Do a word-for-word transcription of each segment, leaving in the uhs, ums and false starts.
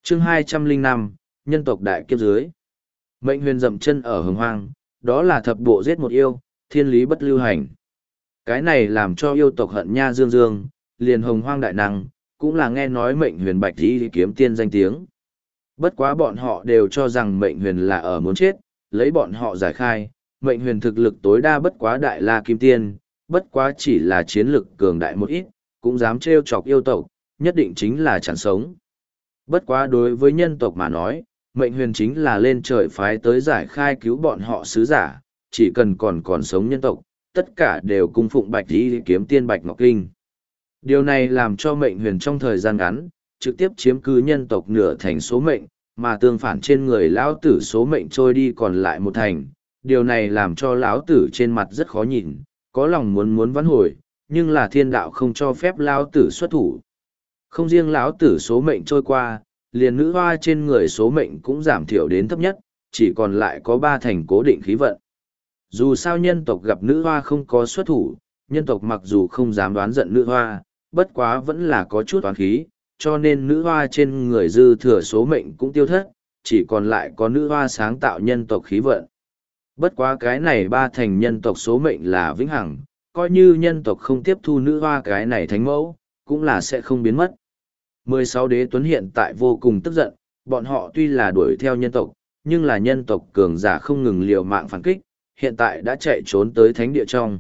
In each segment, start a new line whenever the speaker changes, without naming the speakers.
chương hai trăm lẻ năm, nhân tộc đại kiếp dưới. Mệnh huyền dậm chân ở hồng hoang, đó là thập bộ giết một yêu, thiên lý bất lưu hành. Cái này làm cho yêu tộc hận nha dương dương, liền hồng hoang đại năng, cũng là nghe nói mệnh huyền bạch đi kiếm tiên danh tiếng. Bất quá bọn họ đều cho rằng mệnh huyền là ở muốn chết, lấy bọn họ giải khai, mệnh huyền thực lực tối đa bất quá đại la kim tiên, bất quá chỉ là chiến lực cường đại một ít, cũng dám trêu chọc yêu tộc, nhất định chính là chẳng sống. Bất quá đối với nhân tộc mà nói, mệnh huyền chính là lên trời phái tới giải khai cứu bọn họ sứ giả, chỉ cần còn còn sống nhân tộc, tất cả đều cung phụng bạch đi kiếm tiên bạch ngọc kinh. Điều này làm cho mệnh huyền trong thời gian ngắn, trực tiếp chiếm cứ nhân tộc nửa thành số mệnh, mà tương phản trên người lão tử số mệnh trôi đi còn lại một thành. Điều này làm cho lão tử trên mặt rất khó nhìn, có lòng muốn muốn vãn hồi, nhưng là thiên đạo không cho phép lão tử xuất thủ. Không riêng lão tử số mệnh trôi qua, liền nữ hoa trên người số mệnh cũng giảm thiểu đến thấp nhất, chỉ còn lại có ba thành cố định khí vận. Dù sao nhân tộc gặp nữ hoa không có xuất thủ, nhân tộc mặc dù không dám đoán giận nữ hoa, bất quá vẫn là có chút toán khí, cho nên nữ hoa trên người dư thừa số mệnh cũng tiêu thất, chỉ còn lại có nữ hoa sáng tạo nhân tộc khí vận. Bất quá cái này ba thành nhân tộc số mệnh là vĩnh hằng, coi như nhân tộc không tiếp thu nữ hoa cái này thánh mẫu, cũng là sẽ không biến mất. mười sáu đế tuấn hiện tại vô cùng tức giận, bọn họ tuy là đuổi theo nhân tộc, nhưng là nhân tộc cường giả không ngừng liều mạng phản kích, hiện tại đã chạy trốn tới thánh địa trong.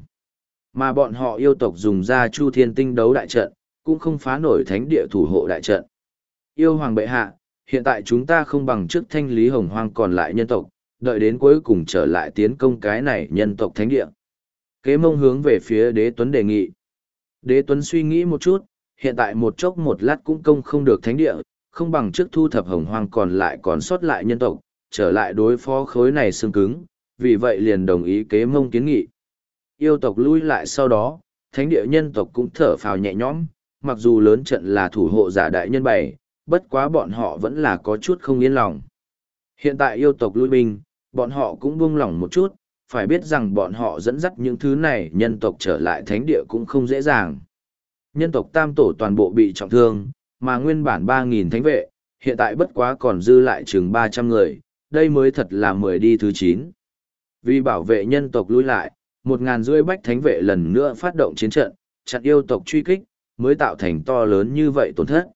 Mà bọn họ yêu tộc dùng ra chu thiên tinh đấu đại trận, cũng không phá nổi thánh địa thủ hộ đại trận. Yêu hoàng bệ hạ, hiện tại chúng ta không bằng trước thanh lý hồng hoang còn lại nhân tộc, đợi đến cuối cùng trở lại tiến công cái này nhân tộc thánh địa. Kế mông hướng về phía đế tuấn đề nghị. Đế tuấn suy nghĩ một chút, hiện tại một chốc một lát cũng công không được thánh địa, không bằng trước thu thập hồng hoang còn lại còn sót lại nhân tộc, trở lại đối phó khối này xương cứng, vì vậy liền đồng ý kế mông kiến nghị. Yêu tộc lui lại sau đó, thánh địa nhân tộc cũng thở phào nhẹ nhõm, mặc dù lớn trận là thủ hộ giả đại nhân bày, bất quá bọn họ vẫn là có chút không yên lòng. Hiện tại yêu tộc lui binh, bọn họ cũng buông lỏng một chút, phải biết rằng bọn họ dẫn dắt những thứ này nhân tộc trở lại thánh địa cũng không dễ dàng. Nhân tộc tam tổ toàn bộ bị trọng thương, mà nguyên bản ba nghìn thánh vệ, hiện tại bất quá còn dư lại chừng ba trăm người, đây mới thật là mười đi thứ chín. Vì bảo vệ nhân tộc lui lại, một ngàn rưỡi bách thánh vệ lần nữa phát động chiến trận, chặn yêu tộc truy kích, mới tạo thành to lớn như vậy tổn thất.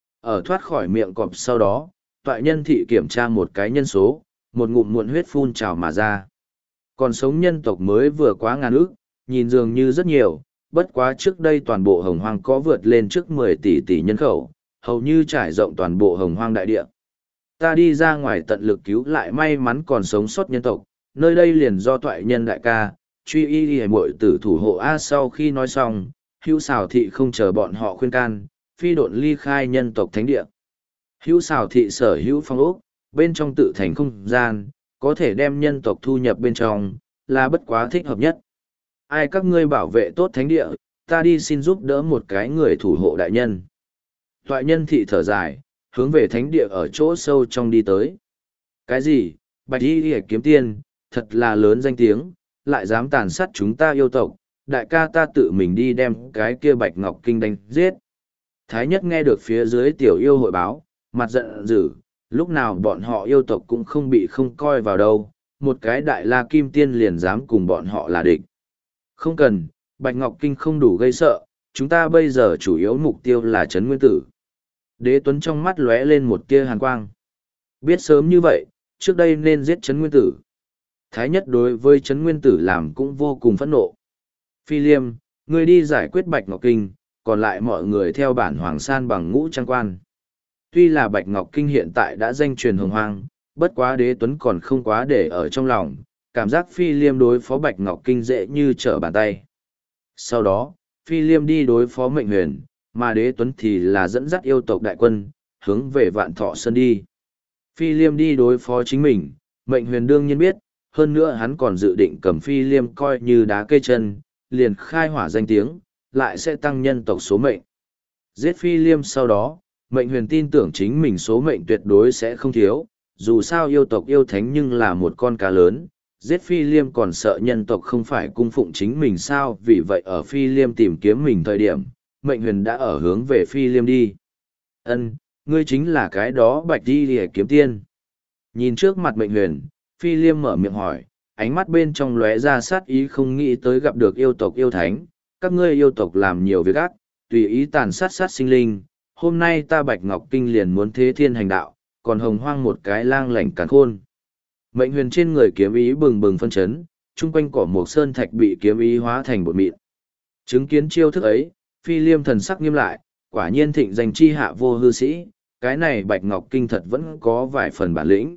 Ở thoát khỏi miệng cọp sau đó, toại nhân thị kiểm tra một cái nhân số, một ngụm muộn huyết phun trào mà ra. Còn sống nhân tộc mới vừa quá ngàn ước, nhìn dường như rất nhiều, bất quá trước đây toàn bộ hồng hoang có vượt lên trước mười tỷ tỷ nhân khẩu, hầu như trải rộng toàn bộ hồng hoang đại địa. Ta đi ra ngoài tận lực cứu lại may mắn còn sống sót nhân tộc, nơi đây liền do toại nhân đại ca, truy y đi muội tử thủ hộ A. Sau khi nói xong, hữu xào thị không chờ bọn họ khuyên can, phi độn ly khai nhân tộc thánh địa. Hữu xào thị sở hữu phong ốc, bên trong tự thành không gian, có thể đem nhân tộc thu nhập bên trong, là bất quá thích hợp nhất. Ai các ngươi bảo vệ tốt thánh địa, ta đi xin giúp đỡ một cái người thủ hộ đại nhân. Toại nhân thị thở dài, hướng về thánh địa ở chỗ sâu trong đi tới. Cái gì, bạch y kiếm tiên, thật là lớn danh tiếng, lại dám tàn sát chúng ta yêu tộc, đại ca ta tự mình đi đem cái kia bạch ngọc kinh đánh giết. Thái nhất nghe được phía dưới tiểu yêu hội báo, mặt giận dữ, lúc nào bọn họ yêu tộc cũng không bị không coi vào đâu, một cái đại la kim tiên liền dám cùng bọn họ là địch. Không cần, bạch ngọc kinh không đủ gây sợ, chúng ta bây giờ chủ yếu mục tiêu là Trấn Nguyên Tử. Đế Tuấn trong mắt lóe lên một tia hàn quang. Biết sớm như vậy, trước đây nên giết Trấn Nguyên Tử. Thái nhất đối với Trấn Nguyên Tử làm cũng vô cùng phẫn nộ. Phi Liêm, ngươi đi giải quyết Bạch Ngọc Kinh, còn lại mọi người theo bản Hoàng San bằng ngũ trang quan. Tuy là Bạch Ngọc Kinh hiện tại đã danh truyền hồng hoang, bất quá Đế Tuấn còn không quá để ở trong lòng, cảm giác Phi Liêm đối phó Bạch Ngọc Kinh dễ như trở bàn tay. Sau đó, Phi Liêm đi đối phó Mệnh Huyền, mà Đế Tuấn thì là dẫn dắt yêu tộc đại quân, hướng về Vạn Thọ Sơn đi. Phi Liêm đi đối phó chính mình, Mệnh Huyền đương nhiên biết, hơn nữa hắn còn dự định cầm Phi Liêm coi như đá cây chân, liền khai hỏa danh tiếng, lại sẽ tăng nhân tộc số mệnh. Giết Phi Liêm sau đó, Mệnh Huyền tin tưởng chính mình số mệnh tuyệt đối sẽ không thiếu, dù sao yêu tộc yêu thánh nhưng là một con cá lớn, giết Phi Liêm còn sợ nhân tộc không phải cung phụng chính mình sao, vì vậy ở Phi Liêm tìm kiếm mình thời điểm, Mệnh Huyền đã ở hướng về Phi Liêm đi. Ân, ngươi chính là cái đó bạch đi lìa kiếm tiên. Nhìn trước mặt mệnh huyền, Phi Liêm mở miệng hỏi, ánh mắt bên trong lóe ra sát ý không nghĩ tới gặp được yêu tộc yêu thánh, các ngươi yêu tộc làm nhiều việc ác, tùy ý tàn sát sát sinh linh, hôm nay ta Bạch Ngọc Kinh liền muốn thế thiên hành đạo, còn hồng hoang một cái lang lảnh càn khôn. Mệnh huyền trên người kiếm ý bừng bừng phân chấn, chung quanh cỏ một sơn thạch bị kiếm ý hóa thành bột mịn. Chứng kiến chiêu thức ấy, Phi Liêm thần sắc nghiêm lại, quả nhiên thịnh danh chi hạ vô hư sĩ, cái này Bạch Ngọc Kinh thật vẫn có vài phần bản lĩnh.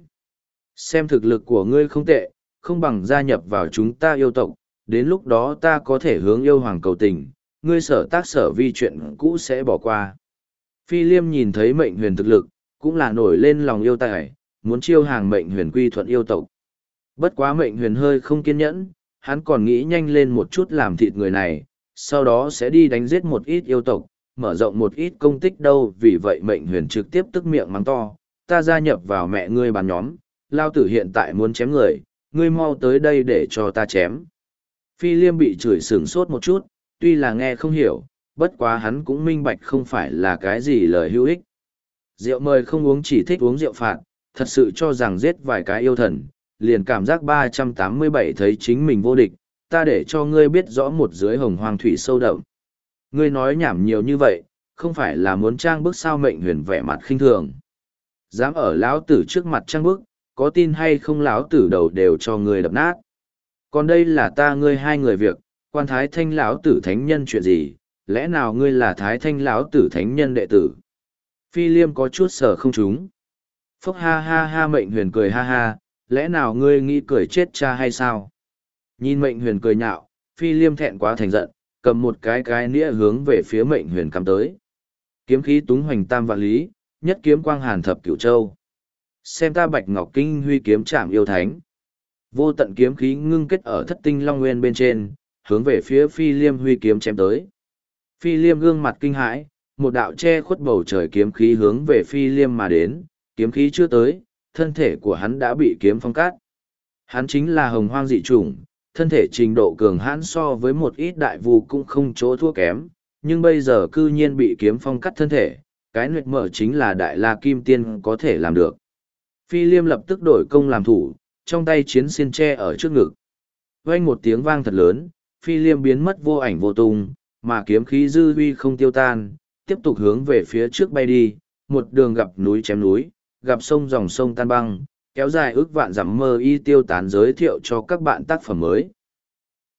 Xem thực lực của ngươi không tệ, không bằng gia nhập vào chúng ta yêu tộc, đến lúc đó ta có thể hướng yêu hoàng cầu tình, ngươi sở tác sở vi chuyện cũ sẽ bỏ qua. Phi Liêm nhìn thấy mệnh huyền thực lực, cũng là nổi lên lòng yêu tài, muốn chiêu hàng mệnh huyền quy thuận yêu tộc. Bất quá mệnh huyền hơi không kiên nhẫn, hắn còn nghĩ nhanh lên một chút làm thịt người này, sau đó sẽ đi đánh giết một ít yêu tộc, mở rộng một ít công tích đâu. Vì vậy mệnh huyền trực tiếp tức miệng mắng to, ta gia nhập vào mẹ ngươi bàn nhóm, lao tử hiện tại muốn chém người, ngươi mau tới đây để cho ta chém. Phi Liêm bị chửi sửng sốt một chút, tuy là nghe không hiểu, bất quá hắn cũng minh bạch không phải là cái gì lời hữu ích. Rượu mời không uống chỉ thích uống rượu phạt, thật sự cho rằng giết vài cái yêu thần, liền cảm giác ba trăm tám mươi bảy thấy chính mình vô địch, ta để cho ngươi biết rõ một dưới hồng hoang thủy sâu đậm. Ngươi nói nhảm nhiều như vậy, không phải là muốn trang bức sao? Mệnh huyền vẻ mặt khinh thường. Dám ở lão tử trước mặt trang bức, có tin hay không lão tử đầu đều cho ngươi đập nát. Còn đây là ta ngươi hai người việc, quan thái thanh lão tử thánh nhân chuyện gì, lẽ nào ngươi là thái thanh lão tử thánh nhân đệ tử? Phi Liêm có chút sở không trúng. Phốc ha ha ha, mệnh huyền cười ha ha, lẽ nào ngươi nghĩ cười chết cha hay sao? Nhìn mệnh huyền cười nhạo, Phi Liêm thẹn quá thành giận, cầm một cái cái nĩa hướng về phía mệnh huyền cắm tới. Kiếm khí túng hoành tam vạn lý, nhất kiếm quang hàn thập cửu châu. Xem ta Bạch Ngọc Kinh huy kiếm trảm yêu thánh. Vô tận kiếm khí ngưng kết ở thất tinh long nguyên bên trên, hướng về phía Phi Liêm huy kiếm chém tới. Phi Liêm gương mặt kinh hãi, một đạo che khuất bầu trời kiếm khí hướng về Phi Liêm mà đến, kiếm khí chưa tới, thân thể của hắn đã bị kiếm phong cát. Hắn chính là hồng hoang dị chủng, thân thể trình độ cường hãn so với một ít đại vu cũng không chỗ thua kém, nhưng bây giờ cư nhiên bị kiếm phong cắt thân thể, cái nguyệt mở chính là đại la kim tiên có thể làm được. Phi Liêm lập tức đổi công làm thủ, trong tay chiến xiên tre ở trước ngực. Vang một tiếng vang thật lớn, Phi Liêm biến mất vô ảnh vô tung, mà kiếm khí dư huy không tiêu tan, tiếp tục hướng về phía trước bay đi, một đường gặp núi chém núi, gặp sông dòng sông tan băng, kéo dài ước vạn dặm mơ y tiêu tán giới thiệu cho các bạn tác phẩm mới.